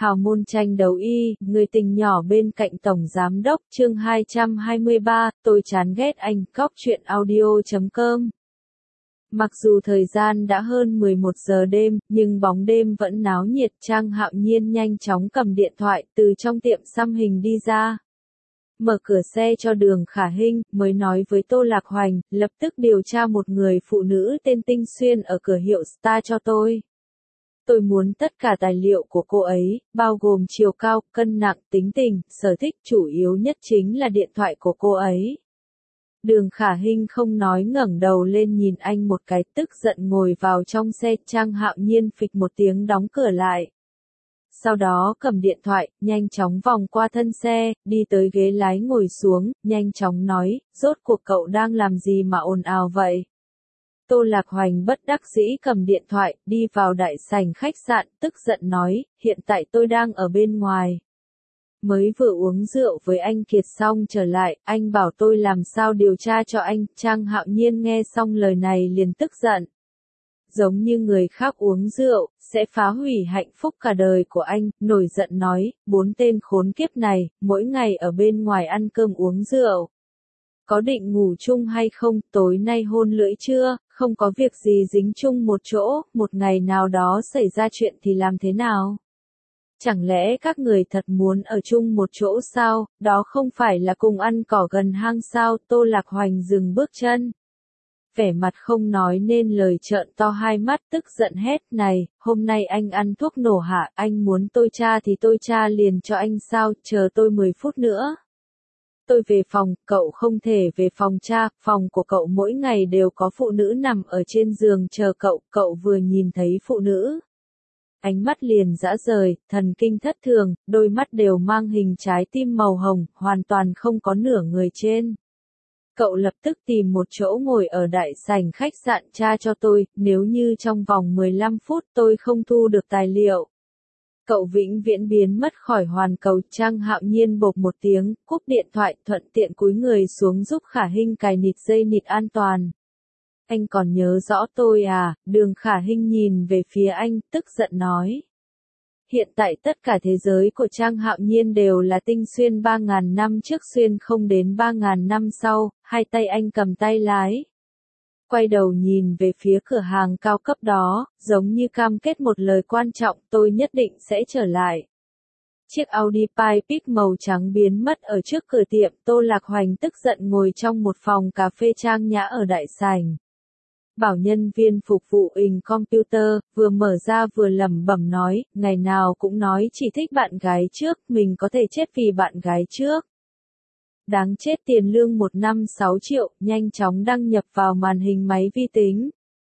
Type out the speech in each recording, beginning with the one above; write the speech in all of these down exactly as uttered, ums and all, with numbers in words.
Hào môn tranh đấu y, người tình nhỏ bên cạnh tổng giám đốc, chương hai trăm hai mươi ba, tôi chán ghét anh, cóc truyện audio chấm com. Mặc dù thời gian đã hơn mười một giờ đêm, nhưng bóng đêm vẫn náo nhiệt. Trang Hạo Nhiên nhanh chóng cầm điện thoại từ trong tiệm xăm hình đi ra. Mở cửa xe cho Đường Khả Hinh, mới nói với Tô Lạc Hoành, lập tức điều tra một người phụ nữ tên Tinh Xuyên ở cửa hiệu Star cho tôi. Tôi muốn tất cả tài liệu của cô ấy, bao gồm chiều cao, cân nặng, tính tình, sở thích, chủ yếu nhất chính là điện thoại của cô ấy. Đường Khả Hinh không nói ngẩng đầu lên nhìn anh một cái, tức giận ngồi vào trong xe. Trang Hạo Nhiên phịch một tiếng đóng cửa lại. Sau đó cầm điện thoại, nhanh chóng vòng qua thân xe, đi tới ghế lái ngồi xuống, nhanh chóng nói, rốt cuộc cậu đang làm gì mà ồn ào vậy? Tô Lạc Hoành bất đắc dĩ cầm điện thoại, đi vào đại sảnh khách sạn, tức giận nói, hiện tại tôi đang ở bên ngoài. Mới vừa uống rượu với anh Kiệt xong trở lại, anh bảo tôi làm sao điều tra cho anh. Trang Hạo Nhiên nghe xong lời này liền tức giận. Giống như người khác uống rượu, sẽ phá hủy hạnh phúc cả đời của anh, nổi giận nói, bốn tên khốn kiếp này, mỗi ngày ở bên ngoài ăn cơm uống rượu. Có định ngủ chung hay không, tối nay hôn lưỡi chưa, không có việc gì dính chung một chỗ, một ngày nào đó xảy ra chuyện thì làm thế nào? Chẳng lẽ các người thật muốn ở chung một chỗ sao, đó không phải là cùng ăn cỏ gần hang sao? Tô Lạc Hoành dừng bước chân. Vẻ mặt không nói nên lời, trợn to hai mắt tức giận hét, này, hôm nay anh ăn thuốc nổ hả, anh muốn tôi tra thì tôi tra liền cho anh sao, chờ tôi mười phút nữa. Tôi về phòng, cậu không thể về phòng cha, phòng của cậu mỗi ngày đều có phụ nữ nằm ở trên giường chờ cậu, cậu vừa nhìn thấy phụ nữ. Ánh mắt liền dã rời, thần kinh thất thường, đôi mắt đều mang hình trái tim màu hồng, hoàn toàn không có nửa người trên. Cậu lập tức tìm một chỗ ngồi ở đại sảnh khách sạn tra cho tôi, nếu như trong vòng mười lăm phút tôi không thu được tài liệu. Cậu vĩnh viễn biến mất khỏi hoàn cầu. Trang Hạo Nhiên bộp một tiếng, cúp điện thoại, thuận tiện cúi người xuống giúp Khả Hinh cài nịt dây nịt an toàn. Anh còn nhớ rõ tôi à? Đường Khả Hinh nhìn về phía anh, tức giận nói. Hiện tại tất cả thế giới của Trang Hạo Nhiên đều là Tinh Xuyên ba ngàn năm trước xuyên không đến ba ngàn năm sau, hai tay anh cầm tay lái. Quay đầu nhìn về phía cửa hàng cao cấp đó, giống như cam kết một lời quan trọng, tôi nhất định sẽ trở lại. Chiếc Audi Pipe màu trắng biến mất ở trước cửa tiệm. Tô Lạc Hoành tức giận ngồi trong một phòng cà phê trang nhã ở đại sảnh. Bảo nhân viên phục vụ in computer, vừa mở ra vừa lẩm bẩm nói, ngày nào cũng nói chỉ thích bạn gái trước, mình có thể chết vì bạn gái trước. Đáng chết, tiền lương một năm sáu triệu, nhanh chóng đăng nhập vào màn hình máy vi tính.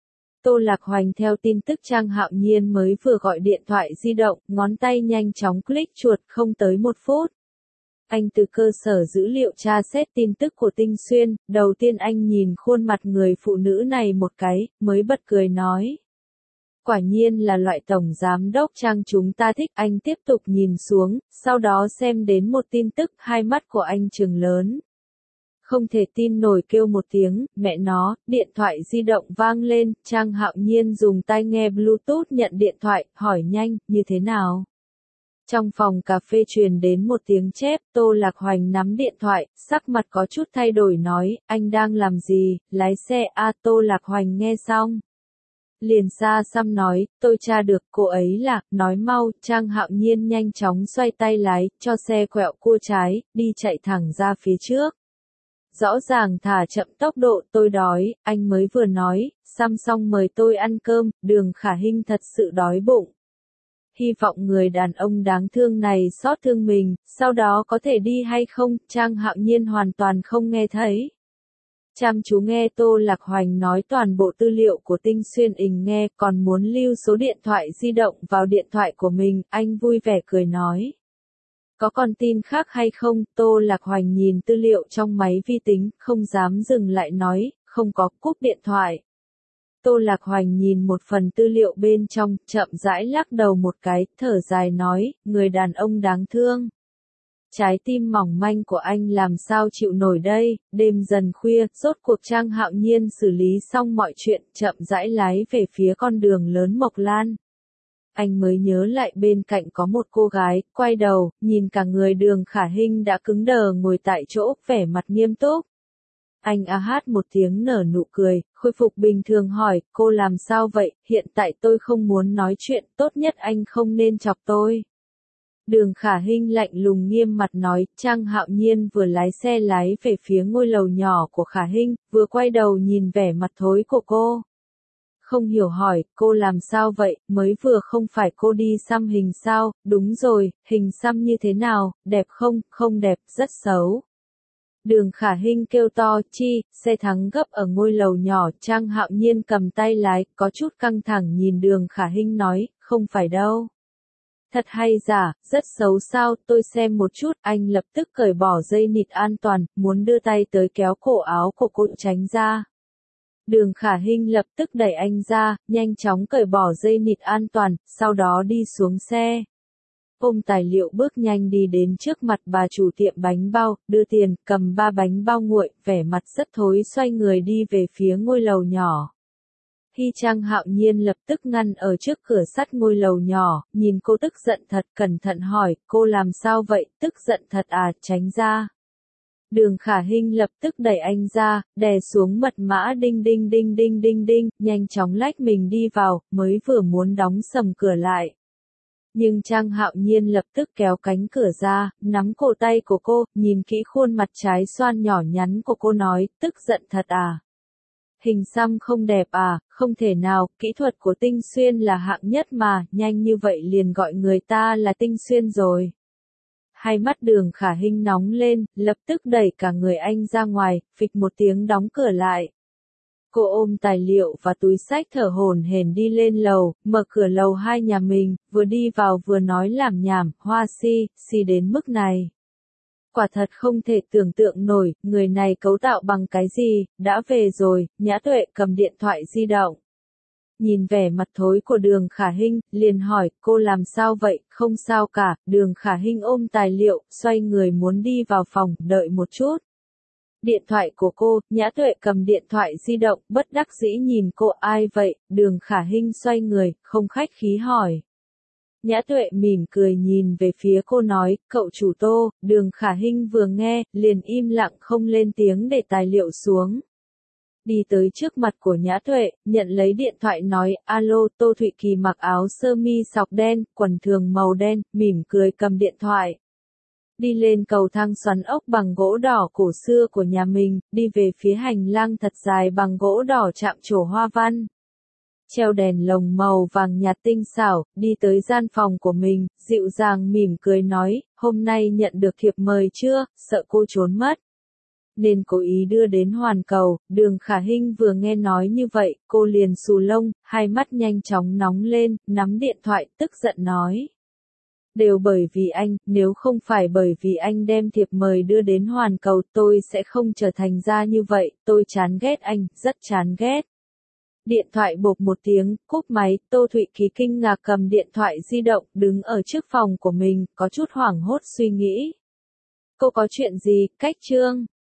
Tô Lạc Hoành theo tin tức Trang Hạo Nhiên mới vừa gọi điện thoại di động, ngón tay nhanh chóng click chuột, không tới một phút. Anh từ cơ sở dữ liệu tra xét tin tức của Tinh Xuyên, đầu tiên anh nhìn khuôn mặt người phụ nữ này một cái, mới bật cười nói. Quả nhiên là loại tổng giám đốc Trang chúng ta thích. Anh tiếp tục nhìn xuống, sau đó xem đến một tin tức, hai mắt của anh trừng lớn. Không thể tin nổi kêu một tiếng, mẹ nó, điện thoại di động vang lên, Trang Hạo Nhiên dùng tai nghe Bluetooth nhận điện thoại, hỏi nhanh, như thế nào? Trong phòng cà phê truyền đến một tiếng chép, Tô Lạc Hoành nắm điện thoại, sắc mặt có chút thay đổi nói, anh đang làm gì, lái xe a? Tô Lạc Hoành nghe xong. Liền xa xăm nói, tôi tra được cô ấy là, nói mau. Trang Hạo Nhiên nhanh chóng xoay tay lái, cho xe quẹo cua trái, đi chạy thẳng ra phía trước. Rõ ràng thả chậm tốc độ, tôi đói, anh mới vừa nói, xăm xong mời tôi ăn cơm. Đường Khả Hinh thật sự đói bụng. Hy vọng người đàn ông đáng thương này xót thương mình, sau đó có thể đi hay không, Trang Hạo Nhiên hoàn toàn không nghe thấy. Chăm chú nghe Tô Lạc Hoành nói toàn bộ tư liệu của Tinh Xuyên ình nghe, còn muốn lưu số điện thoại di động vào điện thoại của mình, anh vui vẻ cười nói. Có con tin khác hay không? Tô Lạc Hoành nhìn tư liệu trong máy vi tính, không dám dừng lại nói, không có, cúp điện thoại. Tô Lạc Hoành nhìn một phần tư liệu bên trong, chậm rãi lắc đầu một cái, thở dài nói, người đàn ông đáng thương. Trái tim mỏng manh của anh làm sao chịu nổi đây. Đêm dần khuya, rốt cuộc Trang Hạo Nhiên xử lý xong mọi chuyện, chậm rãi lái về phía con đường lớn Mộc Lan. Anh mới nhớ lại bên cạnh có một cô gái, quay đầu, nhìn cả người Đường Khả Hinh đã cứng đờ ngồi tại chỗ, vẻ mặt nghiêm túc. Anh a hát một tiếng nở nụ cười, khôi phục bình thường hỏi, cô làm sao vậy, hiện tại tôi không muốn nói chuyện, tốt nhất anh không nên chọc tôi. Đường Khả Hinh lạnh lùng nghiêm mặt nói, Trang Hạo Nhiên vừa lái xe lái về phía ngôi lầu nhỏ của Khả Hinh, vừa quay đầu nhìn vẻ mặt thối của cô. Không hiểu hỏi, cô làm sao vậy, mới vừa không phải cô đi xăm hình sao, đúng rồi, hình xăm như thế nào, đẹp không, không đẹp, rất xấu. Đường Khả Hinh kêu to, chi, xe thắng gấp ở ngôi lầu nhỏ, Trang Hạo Nhiên cầm tay lái, có chút căng thẳng nhìn Đường Khả Hinh nói, không phải đâu. Thật hay giả, rất xấu sao, tôi xem một chút, anh lập tức cởi bỏ dây nịt an toàn, muốn đưa tay tới kéo cổ áo của cô tránh ra. Đường Khả Hinh lập tức đẩy anh ra, nhanh chóng cởi bỏ dây nịt an toàn, sau đó đi xuống xe. Ôm tài liệu bước nhanh đi đến trước mặt bà chủ tiệm bánh bao, đưa tiền, cầm ba bánh bao nguội, vẻ mặt rất thối xoay người đi về phía ngôi lầu nhỏ. Hy Trang Hạo Nhiên lập tức ngăn ở trước cửa sắt ngôi lầu nhỏ, nhìn cô tức giận thật, cẩn thận hỏi, cô làm sao vậy, tức giận thật à, tránh ra. Đường Khả Hinh lập tức đẩy anh ra, đè xuống mật mã đinh đinh đinh đinh đinh đinh, nhanh chóng lách mình đi vào, mới vừa muốn đóng sầm cửa lại. Nhưng Trang Hạo Nhiên lập tức kéo cánh cửa ra, nắm cổ tay của cô, nhìn kỹ khuôn mặt trái xoan nhỏ nhắn của cô nói, tức giận thật à. Hình xăm không đẹp à, không thể nào, kỹ thuật của Tinh Xuyên là hạng nhất mà, nhanh như vậy liền gọi người ta là Tinh Xuyên rồi. Hai mắt Đường Khả Hinh nóng lên, lập tức đẩy cả người anh ra ngoài, phịch một tiếng đóng cửa lại. Cô ôm tài liệu và túi xách thở hổn hển đi lên lầu, mở cửa lầu hai nhà mình, vừa đi vào vừa nói lảm nhảm, Hoa Si, Si đến mức này. Quả thật không thể tưởng tượng nổi, người này cấu tạo bằng cái gì, đã về rồi, Nhã Tuệ cầm điện thoại di động. Nhìn vẻ mặt thối của Đường Khả Hinh, liền hỏi, cô làm sao vậy, không sao cả, Đường Khả Hinh ôm tài liệu, xoay người muốn đi vào phòng, đợi một chút. Điện thoại của cô, Nhã Tuệ cầm điện thoại di động, bất đắc dĩ nhìn cô, ai vậy, Đường Khả Hinh xoay người, không khách khí hỏi. Nhã Tuệ mỉm cười nhìn về phía cô nói, cậu chủ Tô, Đường Khả Hinh vừa nghe, liền im lặng không lên tiếng để tài liệu xuống. Đi tới trước mặt của Nhã Tuệ, nhận lấy điện thoại nói, alo, Tô Thụy Kỳ mặc áo sơ mi sọc đen, quần thường màu đen, mỉm cười cầm điện thoại. Đi lên cầu thang xoắn ốc bằng gỗ đỏ cổ xưa của nhà mình, đi về phía hành lang thật dài bằng gỗ đỏ chạm trổ hoa văn. Treo đèn lồng màu vàng nhạt tinh xảo, đi tới gian phòng của mình, dịu dàng mỉm cười nói, hôm nay nhận được thiệp mời chưa, sợ cô trốn mất. Nên cố ý đưa đến Hoàn Cầu, Đường Khả Hinh vừa nghe nói như vậy, cô liền xù lông, hai mắt nhanh chóng nóng lên, nắm điện thoại, tức giận nói. Đều bởi vì anh, nếu không phải bởi vì anh đem thiệp mời đưa đến Hoàn Cầu, tôi sẽ không trở thành ra như vậy, tôi chán ghét anh, rất chán ghét. Điện thoại bộp một tiếng, cúp máy, Tô Thụy Kỳ kinh ngạc cầm điện thoại di động, đứng ở trước phòng của mình, có chút hoảng hốt suy nghĩ. Cô có chuyện gì, cách chương?